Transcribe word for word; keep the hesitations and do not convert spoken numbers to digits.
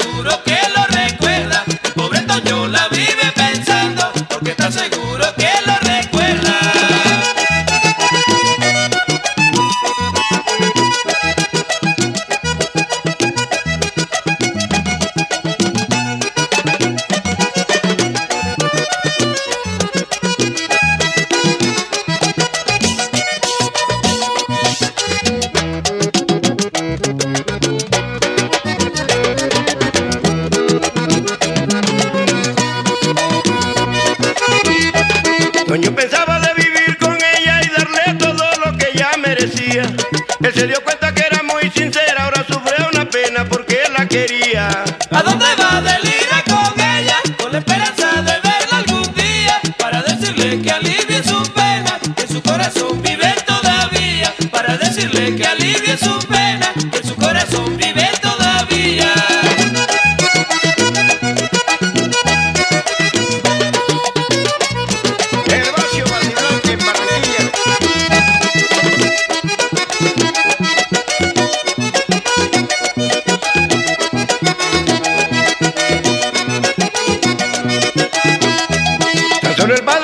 seguro que lo recuerda. El pobre Toño la vive pensando, porque está seguro que lo recuerda. Toño pensaba de vivir con ella y darle todo lo que ella merecía. Él se dio cuenta que era muy sincera, ahora sufre una pena porque la quería. ¿A dónde va Delira con ella? Con la esperanza de verla algún día, para decirle que alivie su pena, que en su corazón vive todavía. Para decirle que alivie su pena, que en su corazón vive todavía. Gervasio Batiblanca en Barranquilla. Tan solo el padre